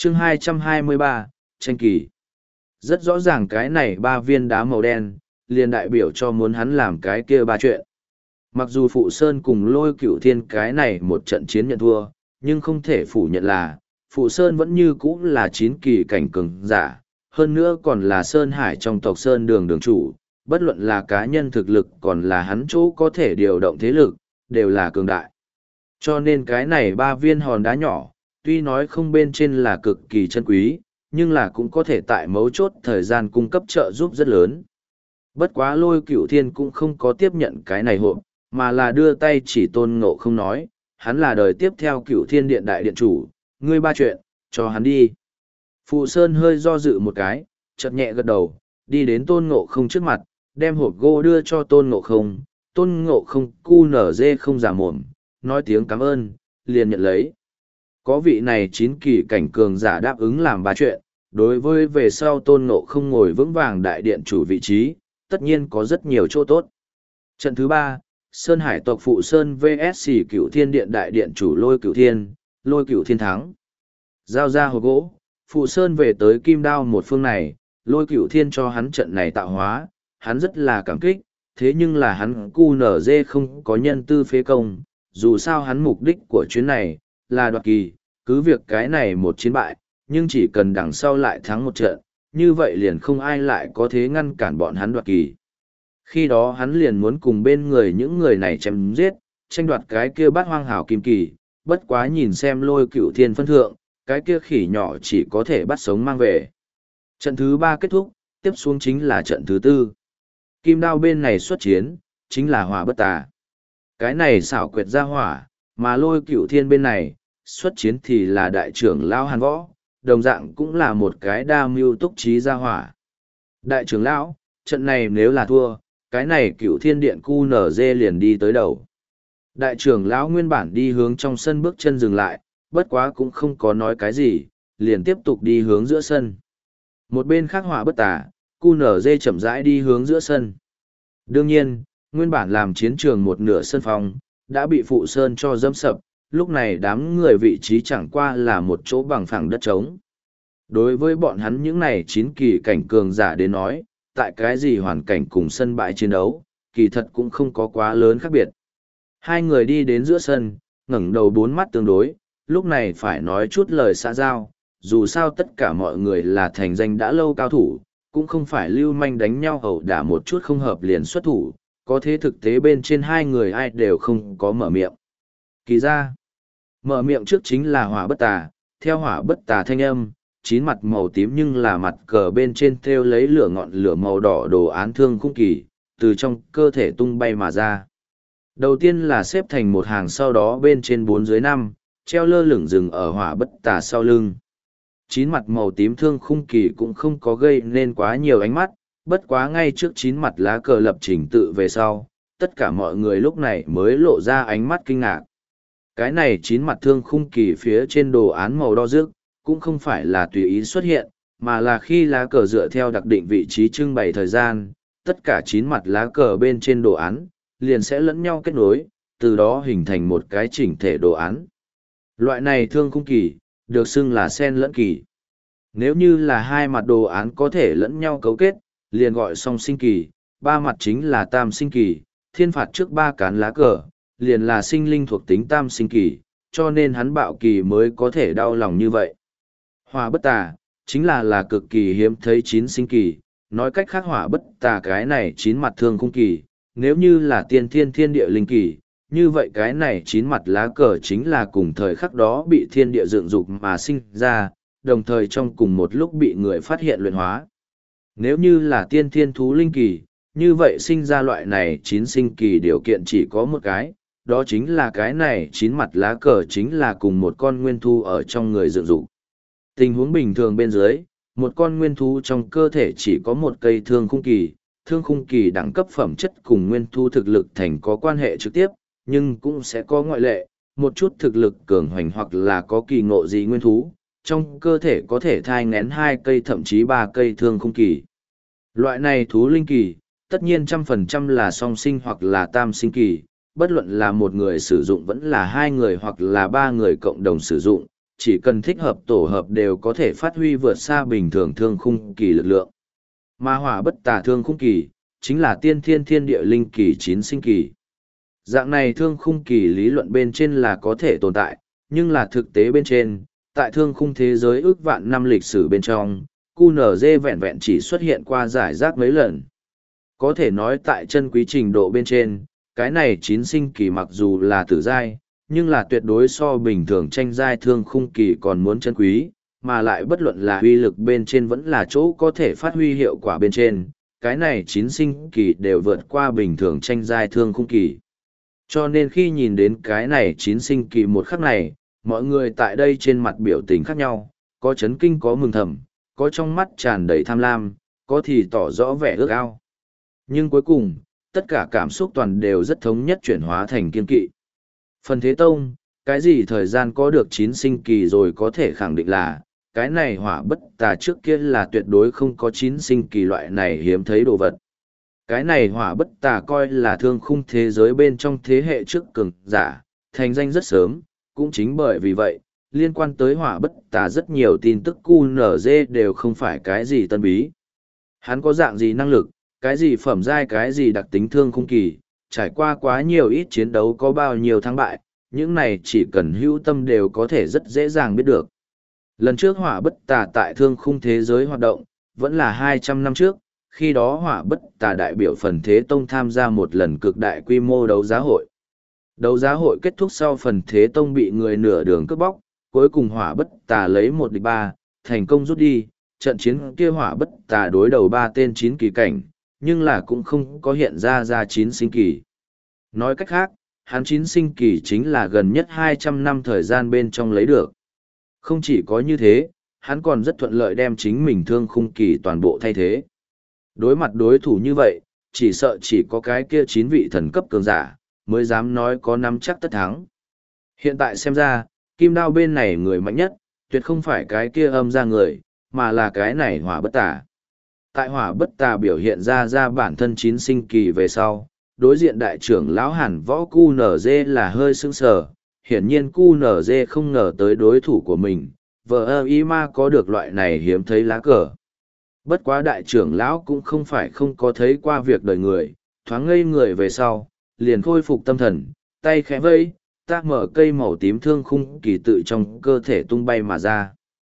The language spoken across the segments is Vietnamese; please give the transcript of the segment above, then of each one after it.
chương 223, tranh kỳ. Rất rõ ràng cái này 3 viên đá màu đen, liền đại biểu cho muốn hắn làm cái kia 3 chuyện. Mặc dù Phụ Sơn cùng Lôi Cửu Thiên cái này một trận chiến nhận thua, nhưng không thể phủ nhận là, Phụ Sơn vẫn như cũ là 9 kỳ cảnh cường giả, hơn nữa còn là Sơn Hải trong tộc Sơn đường đường chủ, bất luận là cá nhân thực lực còn là hắn chỗ có thể điều động thế lực, đều là cường đại. Cho nên cái này 3 viên hòn đá nhỏ, tuy nói không bên trên là cực kỳ chân quý, nhưng là cũng có thể tại mấu chốt thời gian cung cấp trợ giúp rất lớn. Bất quá Lôi Cửu Thiên cũng không có tiếp nhận cái này hộp, mà là đưa tay chỉ Tôn Ngộ Không nói, hắn là đời tiếp theo Cửu Thiên Điện đại điện chủ, ngươi 3 chuyện, cho hắn đi. Phụ Sơn hơi do dự một cái, chợt nhẹ gật đầu, đi đến Tôn Ngộ Không trước mặt, đem hộp gỗ đưa cho Tôn Ngộ Không. Tôn Ngộ Không cu nở dê không giả mồm, nói tiếng cảm ơn, liền nhận lấy. Có vị này 9 kỳ cảnh cường giả đáp ứng làm 3 chuyện, đối với về sau Tôn Ngộ Không ngồi vững vàng đại điện chủ vị trí, tất nhiên có rất nhiều chỗ tốt. Trận thứ 3, Sơn Hải tộc Phụ Sơn vs Cửu Thiên Điện đại điện chủ Lôi Cửu Thiên thắng. Giao ra hộp gỗ, Phụ Sơn về tới Kim Đao một phương này, Lôi Cửu Thiên cho hắn trận này tạo hóa, hắn rất là cảm kích, thế nhưng là hắn cu nở dê không có nhân tư phế công, dù sao hắn mục đích của chuyến này là đoạt kỳ, cứ việc cái này một chiến bại, nhưng chỉ cần đằng sau lại thắng một trận, như vậy liền không ai lại có thể ngăn cản bọn hắn đoạt kỳ. Khi đó hắn liền muốn cùng bên người những người này chém giết, tranh đoạt cái kia bát hoang hảo kim kỳ, bất quá nhìn xem Lôi Cửu Thiên phân thượng, cái kia khỉ nhỏ chỉ có thể bắt sống mang về. Trận thứ 3 kết thúc, tiếp xuống chính là trận thứ 4. Kim Đao bên này xuất chiến, chính là Hỏa Bất Tà. Cái này xảo quyệt ra hỏa, mà Lôi Cửu Thiên bên này, xuất chiến thì là đại trưởng lão Hàn Võ, đồng dạng cũng là một cái đa mưu túc trí ra hỏa. Đại trưởng lão, trận này nếu là thua, cái này Cửu Thiên Điện cu nở dê liền đi tới đầu. Đại trưởng lão nguyên bản đi hướng trong sân bước chân dừng lại, bất quá cũng không có nói cái gì, liền tiếp tục đi hướng giữa sân. Một bên khác Hỏa Bất Tà, cu nở dê chậm rãi đi hướng giữa sân. Đương nhiên, nguyên bản làm chiến trường một nửa sân phòng, đã bị Phụ Sơn cho dẫm sập, lúc này đám người vị trí chẳng qua là một chỗ bằng phẳng đất trống. Đối với bọn hắn những này 9 kỳ cảnh cường giả đến nói, tại cái gì hoàn cảnh cùng sân bãi chiến đấu, kỳ thật cũng không có quá lớn khác biệt. Hai người đi đến giữa sân, ngẩng đầu 4 mắt tương đối, lúc này phải nói chút lời xã giao, dù sao tất cả mọi người là thành danh đã lâu cao thủ, cũng không phải lưu manh đánh nhau ẩu đả một chút không hợp liền xuất thủ, có thế thực tế bên trên hai người ai đều không có mở miệng. Kỳ ra, mở miệng trước chính là Hỏa Bất Tà, theo Hỏa Bất Tà thanh âm, 9 mặt màu tím nhưng là mặt cờ bên trên thêu lấy lửa ngọn lửa màu đỏ đồ án thương khung kỳ, từ trong cơ thể tung bay mà ra. Đầu tiên là xếp thành một hàng, sau đó bên trên 4 dưới 5, treo lơ lửng rừng ở Hỏa Bất Tà sau lưng. 9 mặt màu tím thương khung kỳ cũng không có gây nên quá nhiều ánh mắt, bất quá ngay trước 9 mặt lá cờ lập trình tự về sau, tất cả mọi người lúc này mới lộ ra ánh mắt kinh ngạc. Cái này 9 mặt thương khung kỳ phía trên đồ án màu đỏ rực, cũng không phải là tùy ý xuất hiện, mà là khi lá cờ dựa theo đặc định vị trí trưng bày thời gian, tất cả 9 mặt lá cờ bên trên đồ án, liền sẽ lẫn nhau kết nối, từ đó hình thành một cái chỉnh thể đồ án. Loại này thương khung kỳ, được xưng là sen lẫn kỳ. Nếu như là 2 mặt đồ án có thể lẫn nhau cấu kết, liền gọi song sinh kỳ, 3 mặt chính là tam sinh kỳ, thiên phạt trước 3 cán lá cờ, liền là sinh linh thuộc tính tam sinh kỳ, cho nên hắn bạo kỳ mới có thể đau lòng như vậy. Hỏa Bất Tà, chính là cực kỳ hiếm thấy 9 sinh kỳ, nói cách khác Hỏa Bất Tà cái này 9 mặt thương khung kỳ, nếu như là tiên thiên thiên địa linh kỳ, như vậy cái này 9 mặt lá cờ chính là cùng thời khắc đó bị thiên địa dựng dục mà sinh ra, đồng thời trong cùng một lúc bị người phát hiện luyện hóa. Nếu như là tiên thiên thú linh kỳ, như vậy sinh ra loại này 9 sinh kỳ điều kiện chỉ có một cái, đó chính là cái này 9 mặt lá cờ chính là cùng một con nguyên thú ở trong người dựng dục. Tình huống bình thường bên dưới, một con nguyên thú trong cơ thể chỉ có một cây thương khung kỳ đẳng cấp phẩm chất cùng nguyên thú thực lực thành có quan hệ trực tiếp, nhưng cũng sẽ có ngoại lệ, một chút thực lực cường hoành hoặc là có kỳ ngộ gì nguyên thú, trong cơ thể có thể thai ngén 2 cây thậm chí 3 cây thương khung kỳ. Loại này thú linh kỳ, tất nhiên 100% là song sinh hoặc là tam sinh kỳ, bất luận là một người sử dụng vẫn là 2 người hoặc là 3 người cộng đồng sử dụng, chỉ cần thích hợp tổ hợp đều có thể phát huy vượt xa bình thường thương khung kỳ lực lượng. Mà hỏa bất tà thương khung kỳ, chính là tiên thiên thiên địa linh kỳ chín sinh kỳ. Dạng này thương khung kỳ lý luận bên trên là có thể tồn tại, nhưng là thực tế bên trên, tại thương khung thế giới ước vạn năm lịch sử bên trong, QNZ vẹn vẹn chỉ xuất hiện qua giải rác mấy lần. Có thể nói tại chân quý trình độ bên trên, cái này chín sinh kỳ mặc dù là tử giai, nhưng là tuyệt đối so bình thường tranh giai thương khung kỳ còn muốn chân quý, mà lại bất luận là uy lực bên trên vẫn là chỗ có thể phát huy hiệu quả bên trên, cái này chín sinh kỳ đều vượt qua bình thường tranh giai thương khung kỳ. Cho nên khi nhìn đến cái này chín sinh kỳ một khắc này, mọi người tại đây trên mặt biểu tình khác nhau, có chấn kinh có mừng thầm, có trong mắt tràn đầy tham lam, có thì tỏ rõ vẻ ước ao. Nhưng cuối cùng, tất cả cảm xúc toàn đều rất thống nhất chuyển hóa thành kiên kỵ. Phần Thế Tông, cái gì thời gian có được chín sinh kỳ rồi có thể khẳng định là, cái này hỏa bất tà trước kia là tuyệt đối không có chín sinh kỳ loại này hiếm thấy đồ vật. Cái này hỏa bất tà coi là thương khung thế giới bên trong thế hệ trước cường giả, thành danh rất sớm, cũng chính bởi vì vậy, liên quan tới hỏa bất tà rất nhiều tin tức QNZ đều không phải cái gì tân bí. Hắn có dạng gì năng lực, cái gì phẩm giai cái gì đặc tính thương khung kỳ, trải qua quá nhiều ít chiến đấu có bao nhiêu thắng bại, những này chỉ cần hữu tâm đều có thể rất dễ dàng biết được. Lần trước hỏa bất tà tại thương khung thế giới hoạt động, vẫn là 200 năm trước, khi đó hỏa bất tà đại biểu Phần Thế Tông tham gia một lần cực đại quy mô đấu giá hội. Đấu giá hội kết thúc sau Phần Thế Tông bị người nửa đường cướp bóc, cuối cùng hỏa bất tà lấy 1-3, thành công rút đi, trận chiến kia hỏa bất tà đối đầu 3 tên 9 kỳ cảnh, nhưng là cũng không có hiện ra 9 sinh kỳ. Nói cách khác, hắn 9 sinh kỳ chính là gần nhất 200 năm thời gian bên trong lấy được. Không chỉ có như thế, hắn còn rất thuận lợi đem chính mình thương khung kỳ toàn bộ thay thế. Đối mặt đối thủ như vậy, chỉ sợ chỉ có cái kia 9 vị thần cấp cường giả, mới dám nói có nắm chắc tất thắng. Hiện tại xem ra, kim đao bên này người mạnh nhất, tuyệt không phải cái kia âm ra người, mà là cái này hỏa bất tà. Tại hỏa bất tà biểu hiện ra bản thân 9 sinh kỳ về sau, đối diện đại trưởng lão Hàn Võ QNZ là hơi sững sờ, hiển nhiên QNZ không ngờ tới đối thủ của mình, vợ y ma có được loại này hiếm thấy lá cờ. Bất quá đại trưởng lão cũng không phải không có thấy qua việc đời người, thoáng ngây người về sau, liền khôi phục tâm thần, tay khẽ vây, ta mở cây màu tím thương khung kỳ tự trong cơ thể tung bay mà ra.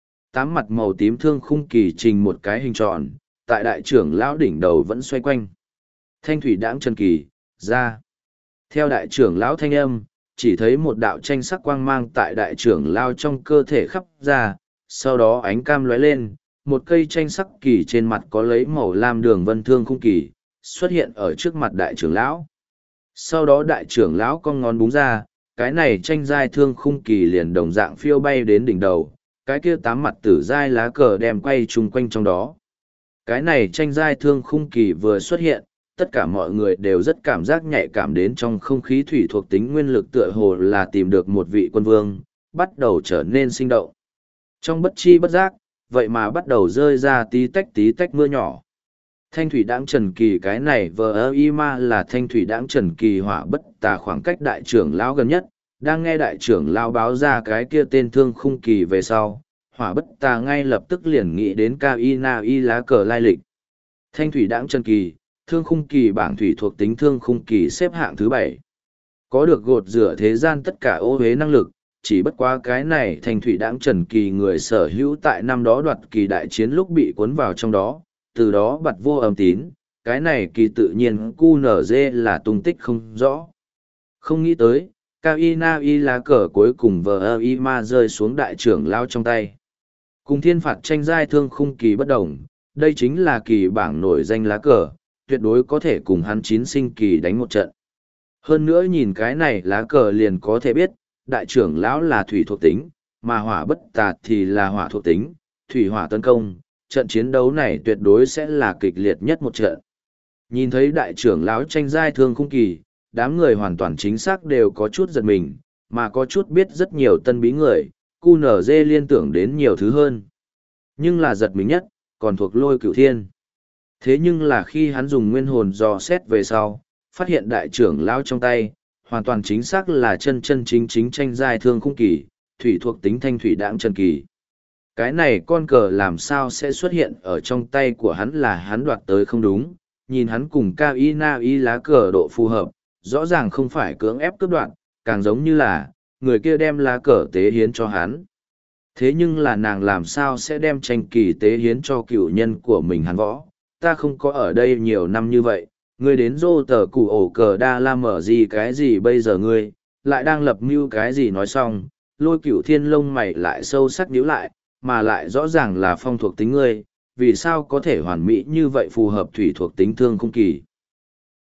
8 mặt màu tím thương khung kỳ trình một cái hình tròn, tại đại trưởng lão đỉnh đầu vẫn xoay quanh. Thanh thủy đãng chân kỳ, ra. Theo đại trưởng lão thanh âm, chỉ thấy một đạo tranh sắc quang mang tại đại trưởng lão trong cơ thể khắp ra, sau đó ánh cam lóe lên, một cây tranh sắc kỳ trên mặt có lấy màu lam đường vân thương khung kỳ, xuất hiện ở trước mặt đại trưởng lão. Sau đó đại trưởng lão cong ngón búng ra, cái này tranh giai thương khung kỳ liền đồng dạng phiêu bay đến đỉnh đầu, cái kia 8 mặt tử giai lá cờ đem quay chung quanh trong đó. Cái này tranh giai thương khung kỳ vừa xuất hiện, tất cả mọi người đều rất cảm giác nhạy cảm đến trong không khí thủy thuộc tính nguyên lực tựa hồ là tìm được một vị quân vương, bắt đầu trở nên sinh động. Trong bất chi bất giác, vậy mà bắt đầu rơi ra tí tách mưa nhỏ. Thanh thủy đãng trần kỳ cái này vờ y ma là thanh thủy đãng trần kỳ hỏa bất tà khoảng cách đại trưởng lão gần nhất, đang nghe đại trưởng lão báo ra cái kia tên thương khung kỳ về sau, hỏa bất tà ngay lập tức liền nghĩ đến cao y na y lá cờ lai lịch. Thanh thủy đãng trần kỳ, thương khung kỳ bảng thủy thuộc tính thương khung kỳ xếp hạng thứ 7. Có được gột rửa thế gian tất cả ô uế năng lực, chỉ bất quá cái này thanh thủy đãng trần kỳ người sở hữu tại năm đó đoạt kỳ đại chiến lúc bị cuốn vào trong đó, từ đó bặt vô âm tín, cái này kỳ tự nhiên QNZ là tung tích không rõ. Không nghĩ tới, cao y na y lá cờ cuối cùng vờ y ma rơi xuống đại trưởng lao trong tay. Cùng thiên phạt tranh giai thương khung kỳ bất đồng, đây chính là kỳ bảng nổi danh lá cờ, tuyệt đối có thể cùng hắn 9 sinh kỳ đánh một trận. Hơn nữa nhìn cái này lá cờ liền có thể biết, đại trưởng lão là thủy thuộc tính, mà hỏa bất tà thì là hỏa thuộc tính, thủy hỏa tấn công, trận chiến đấu này tuyệt đối sẽ là kịch liệt nhất một trận. Nhìn thấy đại trưởng lão tranh giai thương khung kỳ, đám người hoàn toàn chính xác đều có chút giật mình, mà có chút biết rất nhiều tân bí người, QNZ liên tưởng đến nhiều thứ hơn. Nhưng là giật mình nhất, còn thuộc Lôi Cửu Thiên. Thế nhưng là khi hắn dùng nguyên hồn dò xét về sau, phát hiện đại trưởng lão trong tay, hoàn toàn chính xác là chân chính tranh giai thương khung kỳ, thủy thuộc tính thanh thủy đãng chân kỳ. Cái này con cờ làm sao sẽ xuất hiện ở trong tay của hắn là hắn đoạt tới không đúng, nhìn hắn cùng Cao Y Na Y lá cờ độ phù hợp, rõ ràng không phải cưỡng ép cướp đoạt, càng giống như là, người kia đem lá cờ tế hiến cho hắn. Thế nhưng là nàng làm sao sẽ đem tranh kỳ tế hiến cho cựu nhân của mình hắn võ, ta không có ở đây nhiều năm như vậy, ngươi đến rô tờ cụ ổ cờ đa la mở gì cái gì bây giờ ngươi, lại đang lập mưu cái gì nói xong, lôi cựu thiên lông mày lại sâu sắc nhíu lại, mà lại rõ ràng là phong thuộc tính ngươi, vì sao có thể hoàn mỹ như vậy phù hợp thủy thuộc tính thương không kỳ.